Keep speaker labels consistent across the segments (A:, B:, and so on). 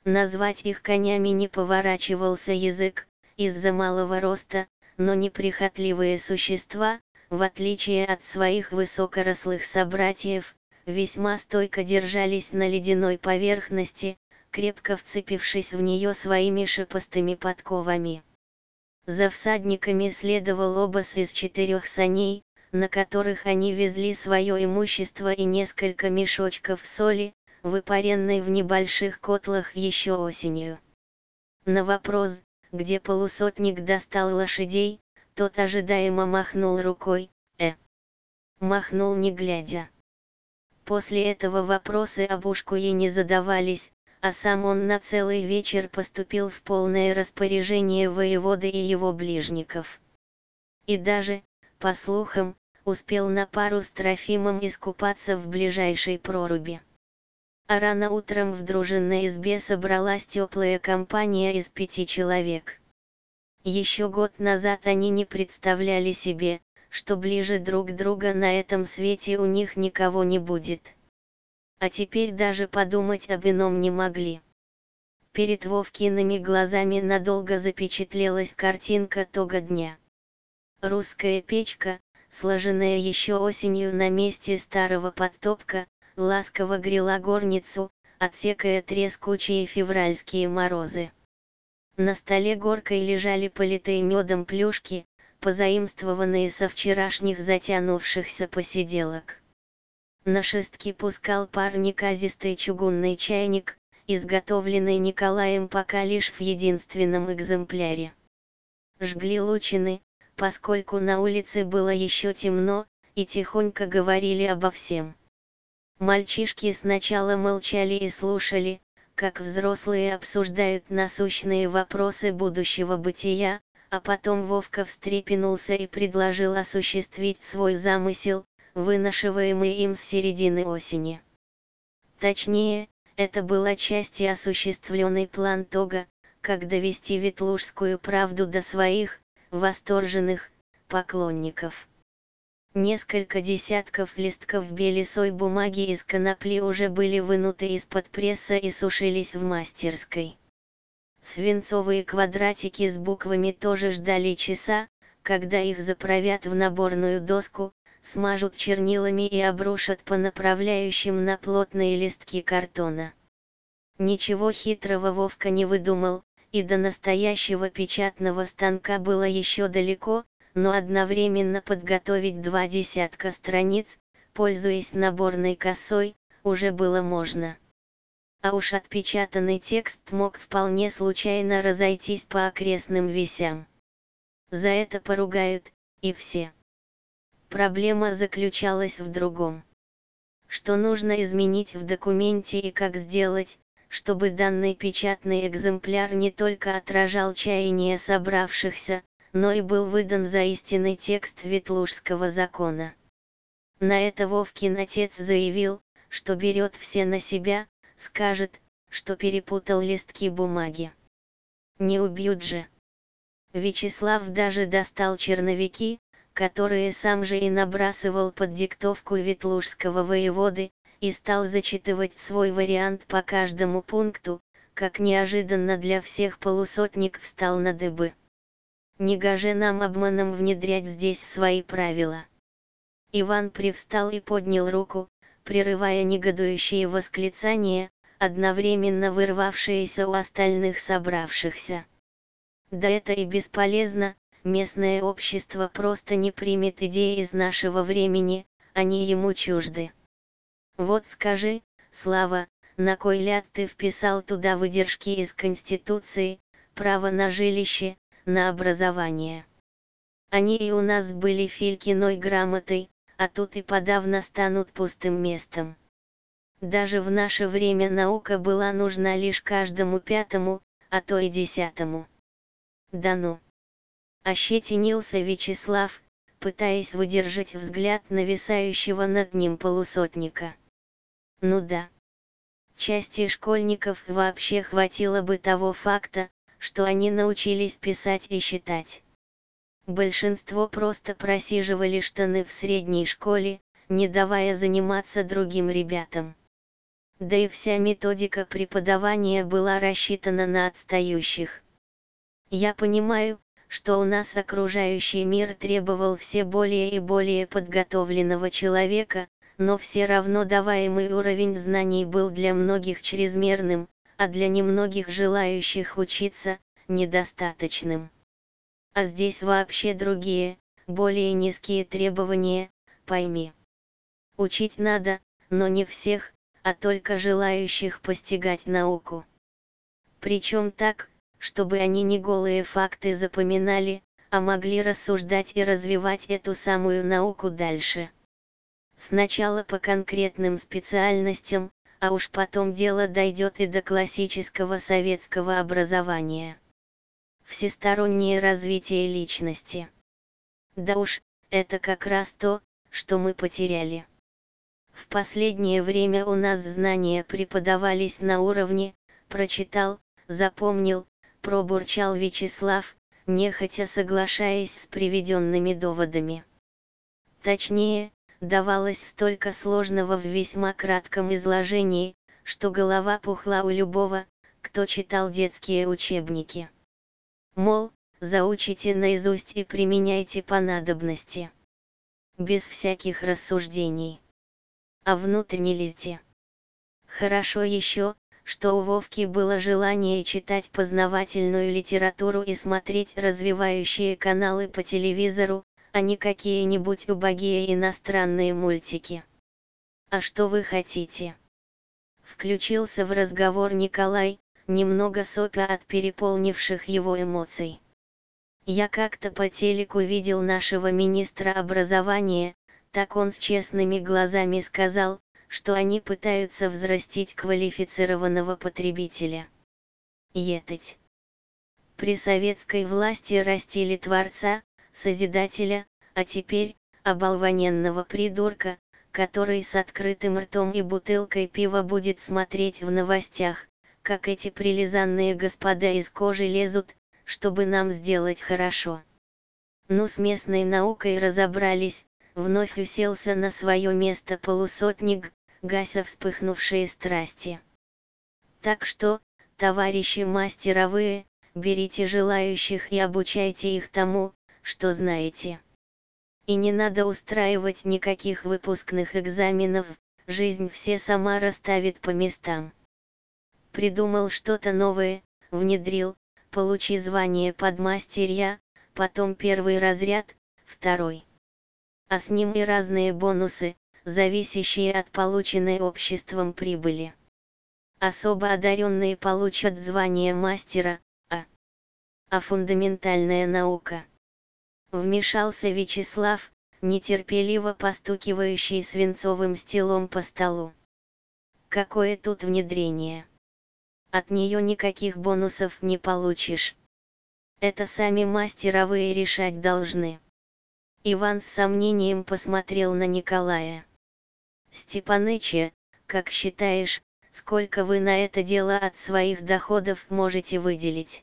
A: Назвать их конями не поворачивался язык, из-за малого роста, но неприхотливые существа, в отличие от своих высокорослых собратьев, весьма стойко держались на ледяной поверхности, крепко вцепившись в нее своими шипастыми подковами. За всадниками следовал обоз из 4 саней, на которых они везли свое имущество и несколько мешочков соли, выпаренной в небольших котлах еще осенью. На вопрос, где полусотник достал лошадей, тот ожидаемо махнул рукой, махнул не глядя. После этого вопросы об Ушкуе не задавались, а сам он на целый вечер поступил в полное распоряжение воеводы и его ближников. И даже, по слухам, успел на пару с Трофимом искупаться в ближайшей проруби. А рано утром в дружинной избе собралась теплая компания из 5 человек. Еще год назад они не представляли себе, что ближе друг друга на этом свете у них никого не будет. А теперь даже подумать об ином не могли. Перед Вовкиными глазами надолго запечатлелась картинка того дня. Русская печка, сложенная еще осенью на месте старого подтопка, ласково грела горницу, отсекая трескучие февральские морозы. На столе горкой лежали политые медом плюшки, позаимствованные со вчерашних затянувшихся посиделок. На шестки пускал пар неказистый чугунный чайник, изготовленный Николаем пока лишь в единственном экземпляре. Жгли лучины, поскольку на улице было еще темно, и тихонько говорили обо всем. Мальчишки сначала молчали и слушали, как взрослые обсуждают насущные вопросы будущего бытия, а потом Вовка встрепенулся и предложил осуществить свой замысел, вынашиваемый им с середины осени. Точнее, это был отчасти осуществленный план того, как довести ветлужскую правду до своих, восторженных, поклонников. Несколько десятков листков белесой бумаги из конопли уже были вынуты из-под пресса и сушились в мастерской. Свинцовые квадратики с буквами тоже ждали часа, когда их заправят в наборную доску, смажут чернилами и обрушат по направляющим на плотные листки картона. Ничего хитрого Вовка не выдумал, и до настоящего печатного станка было еще далеко, но одновременно подготовить 20 страниц, пользуясь наборной косой, уже было можно. А уж отпечатанный текст мог вполне случайно разойтись по окрестным весям. За это поругают, и все. Проблема заключалась в другом. Что нужно изменить в документе и как сделать, чтобы данный печатный экземпляр не только отражал чаяния собравшихся, но и был выдан за истинный текст Ветлужского закона. На это Вовкин отец заявил, что берет все на себя, скажет, что перепутал листки бумаги. Не убьют же. Вячеслав даже достал черновики, которые сам же и набрасывал под диктовку ветлужского воеводы, и стал зачитывать свой вариант по каждому пункту, как неожиданно для всех полусотник встал на дыбы. Не гоже нам обманом внедрять здесь свои правила. Иван привстал и поднял руку, прерывая негодующие восклицания, одновременно вырвавшиеся у остальных собравшихся. Да это и бесполезно, местное общество просто не примет идеи из нашего времени, они ему чужды. Вот скажи, Слава, на кой ляд ты вписал туда выдержки из Конституции, право на жилище, на образование? Они и у нас были Филькиной грамотой, а тут и подавно станут пустым местом. Даже в наше время наука была нужна лишь каждому 5-му, а то и 10-му. Да ну! Ощетинился Вячеслав, пытаясь выдержать взгляд нависающего над ним полусотника. Ну да. Части школьников вообще хватило бы того факта, что они научились писать и считать. Большинство просто просиживали штаны в средней школе, не давая заниматься другим ребятам. Да и вся методика преподавания была рассчитана на отстающих. Я понимаю, что у нас окружающий мир требовал все более и более подготовленного человека, но все равно даваемый уровень знаний был для многих чрезмерным, а для немногих желающих учиться, недостаточным. А здесь вообще другие, более низкие требования, пойми. Учить надо, но не всех, а только желающих постигать науку. Причем так, чтобы они не голые факты запоминали, а могли рассуждать и развивать эту самую науку дальше. Сначала по конкретным специальностям, а уж потом дело дойдет и до классического советского образования. Всестороннее развитие личности. Да уж, это как раз то, что мы потеряли. В последнее время у нас знания преподавались на уровне «прочитал, запомнил», пробурчал Вячеслав, нехотя соглашаясь с приведенными доводами. Точнее, давалось столько сложного в весьма кратком изложении, что голова пухла у любого, кто читал детские учебники. Мол, заучите наизусть и применяйте по надобности. Без всяких рассуждений. А внутренне лезьте. Хорошо еще, что у Вовки было желание читать познавательную литературу и смотреть развивающие каналы по телевизору, а не какие-нибудь убогие иностранные мультики. «А что вы хотите?» Включился в разговор Николай, немного сопя от переполнивших его эмоций. «Я как-то по телеку видел нашего министра образования, так он с честными глазами сказал, что они пытаются взрастить квалифицированного потребителя. Етать. При советской власти растили творца, созидателя, а теперь, оболваненного придурка, который с открытым ртом и бутылкой пива будет смотреть в новостях, как эти прилизанные господа из кожи лезут, чтобы нам сделать хорошо. Ну, с местной наукой разобрались, вновь уселся на свое место полусотник, гася вспыхнувшие страсти. Так что, товарищи мастеровые, берите желающих и обучайте их тому, что знаете. И не надо устраивать никаких выпускных экзаменов, жизнь все сама расставит по местам. Придумал что-то новое, внедрил, получи звание подмастерья, потом первый разряд, второй. А с ним и разные бонусы, зависящие от полученной обществом прибыли. Особо одаренные получат звание мастера, а фундаментальная наука. Вмешался Вячеслав, нетерпеливо постукивающий свинцовым стилом по столу. Какое тут внедрение? От нее никаких бонусов не получишь. Это сами мастеровые решать должны. Иван с сомнением посмотрел на Николая. Степаныча, как считаешь, сколько вы на это дело от своих доходов можете выделить?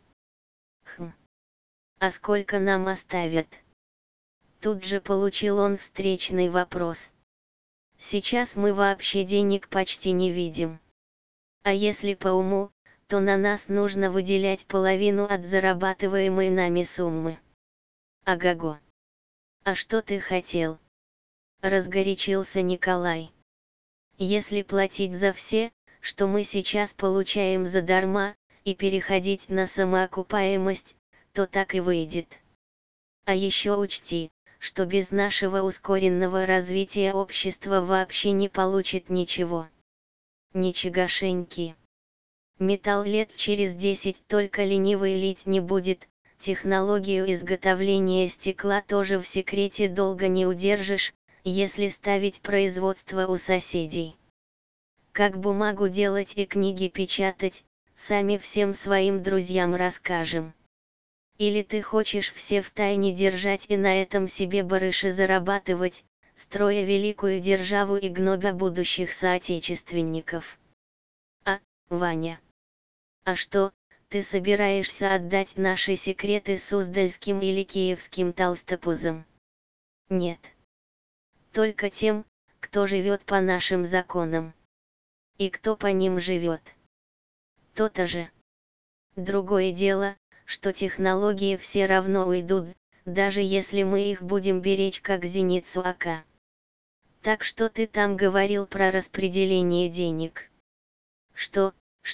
A: А сколько нам оставят? Тут же получил он встречный вопрос. Сейчас мы вообще денег почти не видим. А если по уму, то на нас нужно выделять половину от зарабатываемой нами суммы. Ага-го. А что ты хотел? Разгорячился Николай. Если платить за все, что мы сейчас получаем задарма, и переходить на самоокупаемость, то так и выйдет. А еще учти, что без нашего ускоренного развития общество вообще не получит ничего. Ничегошеньки. Металл лет через 10 только ленивый лить не будет, технологию изготовления стекла тоже в секрете долго не удержишь, если ставить производство у соседей. Как бумагу делать и книги печатать, сами всем своим друзьям расскажем. Или ты хочешь все втайне держать и на этом себе барыши зарабатывать, строя великую державу и гнобя будущих соотечественников? Ваня. А что, ты собираешься отдать наши секреты суздальским или киевским толстопузам? Нет. Только тем, кто живет по нашим законам. И кто по ним живет? То-то же. Другое дело, что технологии все равно уйдут, даже если мы их будем беречь как зеницу ока. Так что ты там говорил про распределение денег? Что?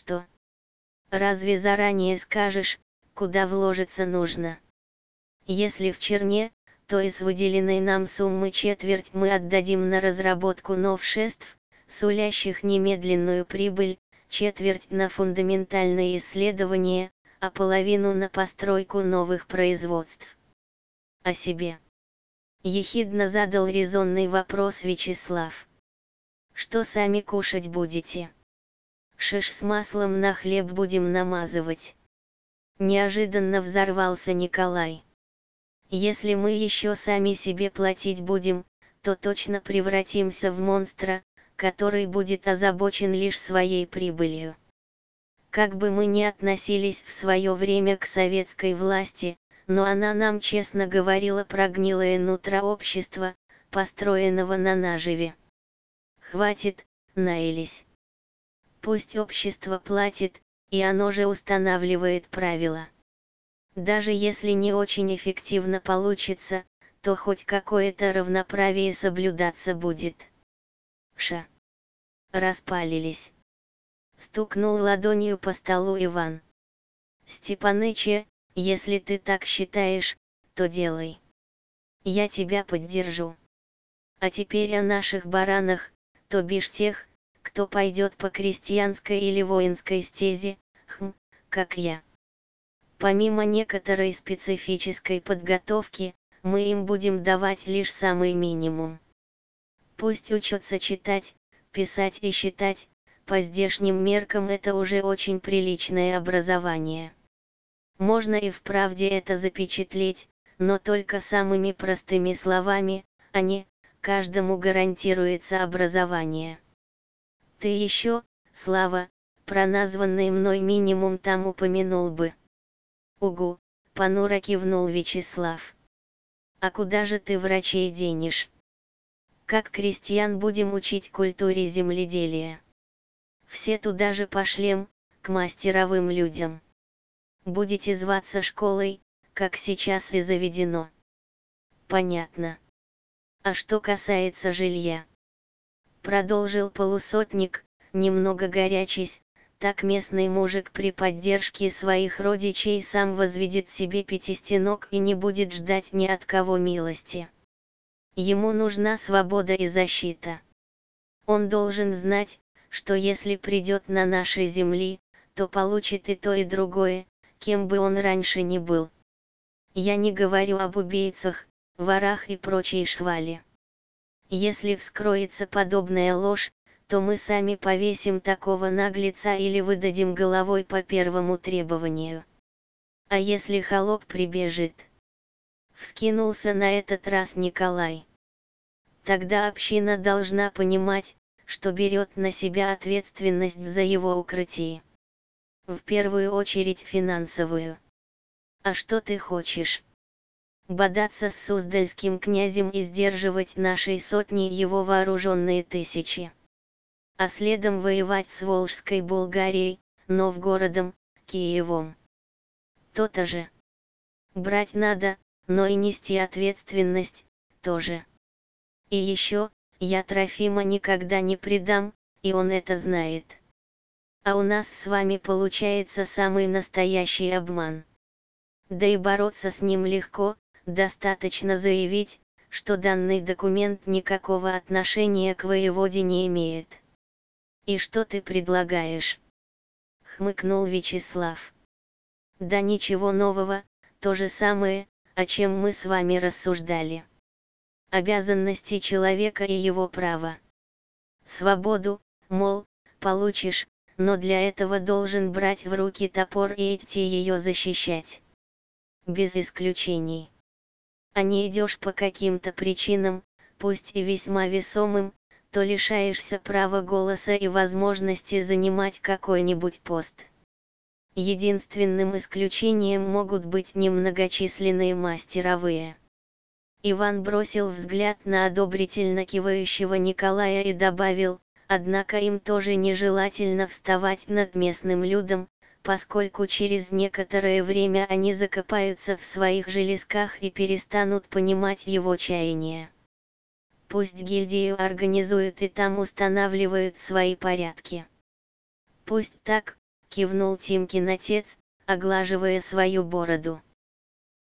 A: Разве заранее скажешь, куда вложиться нужно? Если в черне, то из выделенной нам суммы четверть мы отдадим на разработку новшеств, сулящих немедленную прибыль, четверть на фундаментальные исследования, а половину на постройку новых производств. О себе ехидно задал резонный вопрос Вячеслав. Что сами кушать будете? Шиш с маслом на хлеб будем намазывать. Неожиданно взорвался Николай. Если мы еще сами себе платить будем, то точно превратимся в монстра, который будет озабочен лишь своей прибылью. Как бы мы ни относились в свое время к советской власти, но она нам честно говорила про гнилое нутро общества, построенного на наживе. Хватит, наелись. Пусть общество платит, и оно же устанавливает правила. Даже если не очень эффективно получится, то хоть какое-то равноправие соблюдаться будет. Ша. Распалились. Стукнул ладонью по столу Иван. Степаныче, если ты так считаешь, то делай. Я тебя поддержу. А теперь о наших баранах, то бишь тех, кто пойдет по крестьянской или воинской стезе, как я. Помимо некоторой специфической подготовки, мы им будем давать лишь самый минимум. Пусть учатся читать, писать и считать, по здешним меркам это уже очень приличное образование. Можно и вправде это запечатлеть, но только самыми простыми словами, а не «каждому гарантируется образование». Ты еще, Слава, про названный мной минимум там упомянул бы. Угу, понуро кивнул Вячеслав. А куда же ты врачей денешь? Как крестьян будем учить культуре земледелия? Все туда же пошлем, к мастеровым людям. Будете зваться школой, как сейчас и заведено. Понятно. А что касается жилья? Продолжил полусотник, немного горячись, так местный мужик при поддержке своих родичей сам возведет себе пятистенок и не будет ждать ни от кого милости. Ему нужна свобода и защита. Он должен знать, что если придет на наши земли, то получит и то и другое, кем бы он раньше ни был. Я не говорю об убийцах, ворах и прочей швали. Если вскроется подобная ложь, то мы сами повесим такого наглеца или выдадим головой по первому требованию. А если холоп прибежит? Вскинулся на этот раз Николай. Тогда община должна понимать, что берет на себя ответственность за его укрытие. В первую очередь финансовую. А что ты хочешь? Бодаться с Суздальским князем и сдерживать нашей сотни его вооруженные тысячи. А следом воевать с Волжской Булгарией, Новгородом, Киевом. То-то же. Брать надо, но и нести ответственность, тоже. И еще, я Трофима никогда не предам, и он это знает. А у нас с вами получается самый настоящий обман. Да и бороться с ним легко, достаточно заявить, что данный документ никакого отношения к воеводе не имеет. «И что ты предлагаешь?» — хмыкнул Вячеслав. «Да ничего нового, то же самое, о чем мы с вами рассуждали. Обязанности человека и его права. Свободу, мол, получишь, но для этого должен брать в руки топор и идти ее защищать. Без исключений. А не идешь по каким-то причинам, пусть и весьма весомым, то лишаешься права голоса и возможности занимать какой-нибудь пост. Единственным исключением могут быть немногочисленные мастеровые». Иван бросил взгляд на одобрительно кивающего Николая и добавил: однако им тоже нежелательно вставать над местным людом, поскольку через некоторое время они закопаются в своих железках и перестанут понимать его чаяния. Пусть гильдию организуют и там устанавливают свои порядки. Пусть так, кивнул Тимкин отец, оглаживая свою бороду.